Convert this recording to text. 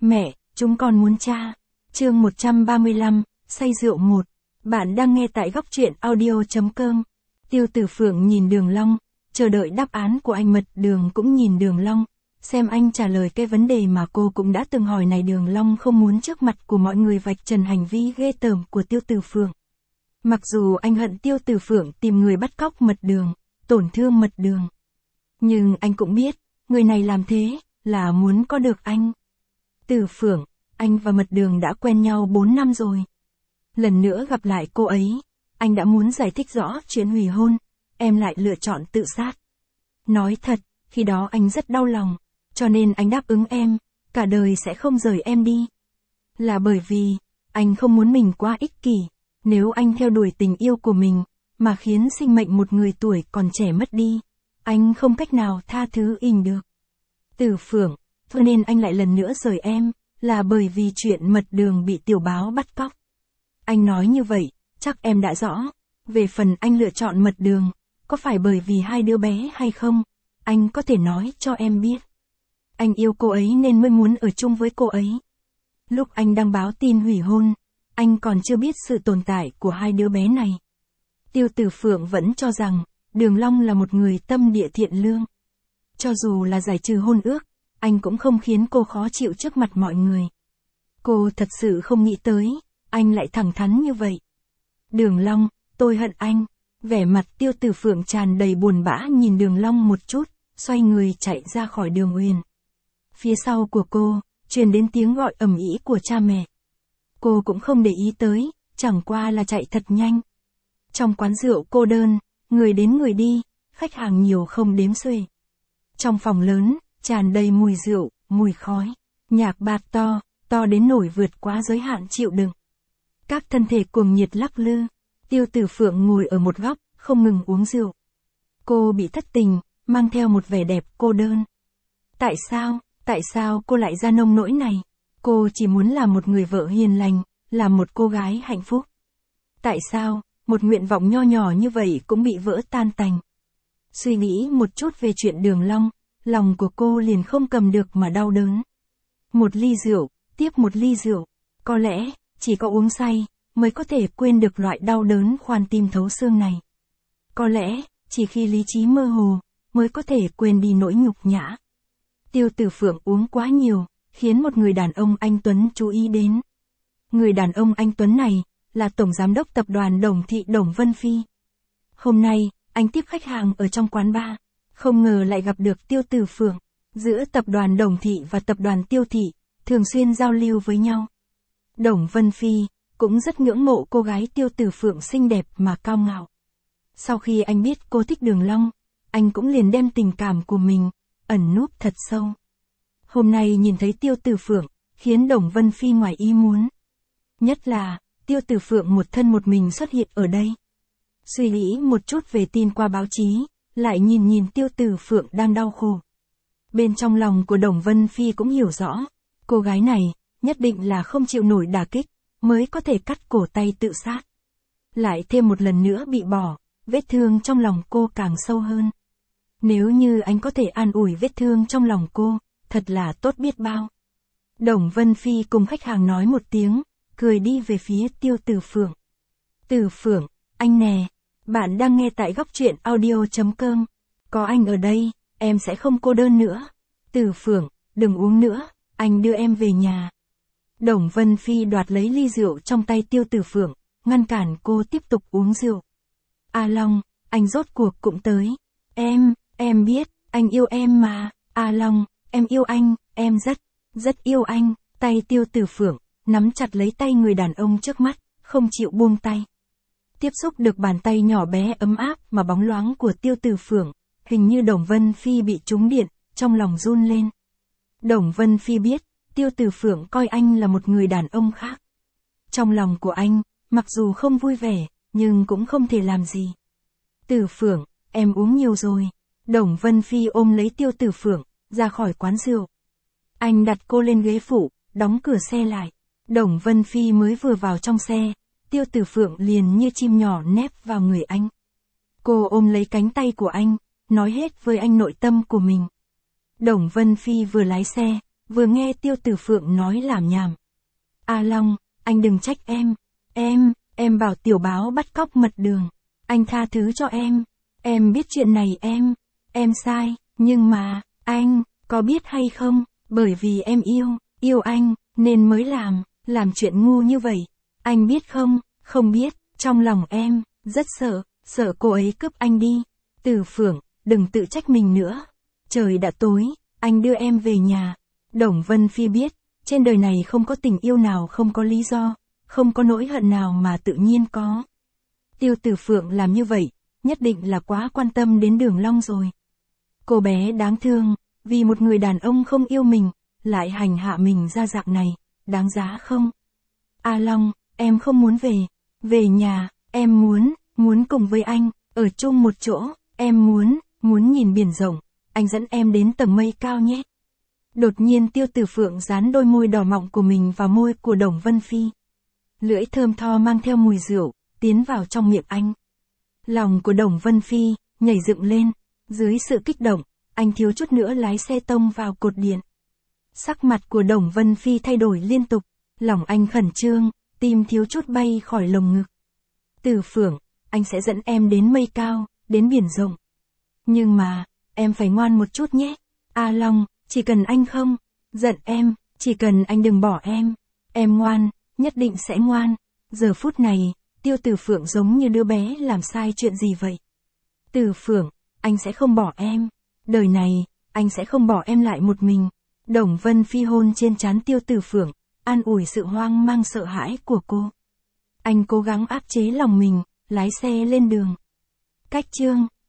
Mẹ, chúng con muốn cha. Chương 135, say rượu 1. Bạn đang nghe tại góc truyện audio.com. Tiêu Tử Phượng nhìn Đường Long, chờ đợi đáp án của anh. Mật Đường cũng nhìn Đường Long, xem anh trả lời cái vấn đề mà cô cũng đã từng hỏi này. Đường Long không muốn trước mặt của mọi người vạch trần hành vi ghê tởm của Tiêu Tử Phượng. Mặc dù anh hận Tiêu Tử Phượng tìm người bắt cóc Mật Đường, tổn thương Mật Đường, nhưng anh cũng biết, người này làm thế là muốn có được anh. Tử Phượng, anh và Mật Đường đã quen nhau 4 năm rồi. Lần nữa gặp lại cô ấy, anh đã muốn giải thích rõ chuyện hủy hôn, em lại lựa chọn tự sát. Nói thật, khi đó anh rất đau lòng, cho nên anh đáp ứng em, cả đời sẽ không rời em đi. Là bởi vì, anh không muốn mình quá ích kỷ, nếu anh theo đuổi tình yêu của mình, mà khiến sinh mệnh một người tuổi còn trẻ mất đi, anh không cách nào tha thứ anh được. Tử Phượng, cho nên anh lại lần nữa rời em, là bởi vì chuyện Mật Đường bị Tiểu Báo bắt cóc. Anh nói như vậy, chắc em đã rõ. Về phần anh lựa chọn Mật Đường, có phải bởi vì hai đứa bé hay không, anh có thể nói cho em biết. Anh yêu cô ấy nên mới muốn ở chung với cô ấy. Lúc anh đăng báo tin hủy hôn, anh còn chưa biết sự tồn tại của hai đứa bé này. Tiêu Tử Phượng vẫn cho rằng, Đường Long là một người tâm địa thiện lương. Cho dù là giải trừ hôn ước, anh cũng không khiến cô khó chịu trước mặt mọi người. Cô thật sự không nghĩ tới, anh lại thẳng thắn như vậy. Đường Long, tôi hận anh. Vẻ mặt Tiêu Tử Phượng tràn đầy buồn bã nhìn Đường Long một chút, xoay người chạy ra khỏi Đường Uyển. Phía sau của cô, truyền đến tiếng gọi ầm ĩ của cha mẹ. Cô cũng không để ý tới, chẳng qua là chạy thật nhanh. Trong quán rượu cô đơn, người đến người đi, khách hàng nhiều không đếm xuể. Trong phòng lớn, tràn đầy mùi rượu, mùi khói, nhạc bạt to, to đến nổi vượt quá giới hạn chịu đựng. Các thân thể cuồng nhiệt lắc lư, Tiêu Tử Phượng ngồi ở một góc, không ngừng uống rượu. Cô bị thất tình, mang theo một vẻ đẹp cô đơn. Tại sao cô lại ra nông nỗi này? Cô chỉ muốn là một người vợ hiền lành, là một cô gái hạnh phúc. Tại sao, một nguyện vọng nho nhỏ như vậy cũng bị vỡ tan tành? Suy nghĩ một chút về chuyện Đường Long, lòng của cô liền không cầm được mà đau đớn. Một ly rượu, tiếp một ly rượu, có lẽ, chỉ có uống say, mới có thể quên được loại đau đớn khoan tim thấu xương này. Có lẽ, chỉ khi lý trí mơ hồ, mới có thể quên đi nỗi nhục nhã. Tiêu Tử Phượng uống quá nhiều, khiến một người đàn ông anh Tuấn chú ý đến. Người đàn ông anh Tuấn này, là Tổng Giám đốc Tập đoàn Đồng Thị Đồng Vân Phi. Hôm nay, anh tiếp khách hàng ở trong quán bar, không ngờ lại gặp được Tiêu Tử Phượng. Giữa Tập đoàn Đồng Thị và Tập đoàn Tiêu Thị, thường xuyên giao lưu với nhau. Đồng Vân Phi, cũng rất ngưỡng mộ cô gái Tiêu Tử Phượng xinh đẹp mà cao ngạo. Sau khi anh biết cô thích Đường Long, anh cũng liền đem tình cảm của mình, ẩn núp thật sâu. Hôm nay nhìn thấy Tiêu Tử Phượng, khiến Đồng Vân Phi ngoài ý muốn. Nhất là, Tiêu Tử Phượng một thân một mình xuất hiện ở đây. Suy nghĩ một chút về tin qua báo chí, lại nhìn Tiêu Tử Phượng đang đau khổ. Bên trong lòng của Đồng Vân Phi cũng hiểu rõ, cô gái này, nhất định là không chịu nổi đả kích, mới có thể cắt cổ tay tự sát. Lại thêm một lần nữa bị bỏ, vết thương trong lòng cô càng sâu hơn. Nếu như anh có thể an ủi vết thương trong lòng cô, thật là tốt biết bao. Đồng Vân Phi cùng khách hàng nói một tiếng, cười đi về phía Tiêu Tử Phượng. Tử Phượng, anh nè, bạn đang nghe tại góc truyện audio.com. Có anh ở đây, em sẽ không cô đơn nữa. Tử Phượng, đừng uống nữa, anh đưa em về nhà. Đồng Vân Phi đoạt lấy ly rượu trong tay Tiêu Tử Phượng, ngăn cản cô tiếp tục uống rượu. A Long, anh rốt cuộc cũng tới. Em biết, anh yêu em mà. A Long, em yêu anh, em rất yêu anh. Tay Tiêu Tử Phượng, nắm chặt lấy tay người đàn ông trước mắt, không chịu buông tay. Tiếp xúc được bàn tay nhỏ bé ấm áp mà bóng loáng của Tiêu Tử Phượng, hình như Đồng Vân Phi bị trúng điện, trong lòng run lên. Đồng Vân Phi biết, Tiêu Tử Phượng coi anh là một người đàn ông khác. Trong lòng của anh, mặc dù không vui vẻ, nhưng cũng không thể làm gì. Tử Phượng, em uống nhiều rồi. Đồng Vân Phi ôm lấy Tiêu Tử Phượng, ra khỏi quán rượu. Anh đặt cô lên ghế phụ, đóng cửa xe lại. Đồng Vân Phi mới vừa vào trong xe, Tiêu Tử Phượng liền như chim nhỏ nép vào người anh. Cô ôm lấy cánh tay của anh, nói hết với anh nội tâm của mình. Đồng Vân Phi vừa lái xe, vừa nghe Tiêu Tử Phượng nói lảm nhảm. A Long, anh đừng trách em. Em bảo tiểu báo bắt cóc mật đường. Anh tha thứ cho em biết chuyện này em sai, nhưng mà, anh, có biết hay không, bởi vì em yêu anh, nên mới làm chuyện ngu như vậy. Anh biết không, không biết, trong lòng em, rất sợ cô ấy cướp anh đi. Tử Phượng, đừng tự trách mình nữa. Trời đã tối, anh đưa em về nhà. Đồng Vân Phi biết, trên đời này không có tình yêu nào không có lý do, không có nỗi hận nào mà tự nhiên có. Tiêu Tử Phượng làm như vậy, nhất định là quá quan tâm đến Đường Long rồi. Cô bé đáng thương, vì một người đàn ông không yêu mình, lại hành hạ mình ra dạng này, đáng giá không? A Long, em không muốn về nhà, em muốn cùng với anh, ở chung một chỗ, em muốn nhìn biển rộng, anh dẫn em đến tầng mây cao nhé. Đột nhiên Tiêu Tử Phượng dán đôi môi đỏ mọng của mình vào môi của Đồng Vân Phi. Lưỡi thơm tho mang theo mùi rượu, tiến vào trong miệng anh. Lòng của Đồng Vân Phi nhảy dựng lên, dưới sự kích động, anh thiếu chút nữa lái xe tông vào cột điện. Sắc mặt của Đồng Vân Phi thay đổi liên tục, lòng anh khẩn trương, tim thiếu chút bay khỏi lồng ngực. Tử Phượng, anh sẽ dẫn em đến mây cao, đến biển rộng. Nhưng mà, em phải ngoan một chút nhé. A Long, chỉ cần anh không giận em, chỉ cần anh đừng bỏ em ngoan, nhất định sẽ ngoan. Giờ phút này, Tiêu Tử Phượng giống như đứa bé làm sai chuyện gì vậy. Tử Phượng, anh sẽ không bỏ em. Đời này, anh sẽ không bỏ em lại một mình. Đồng Vân Phi hôn trên trán Tiêu Tử Phượng, an ủi sự hoang mang sợ hãi của cô. Anh cố gắng áp chế lòng mình, lái xe lên đường. Cách chương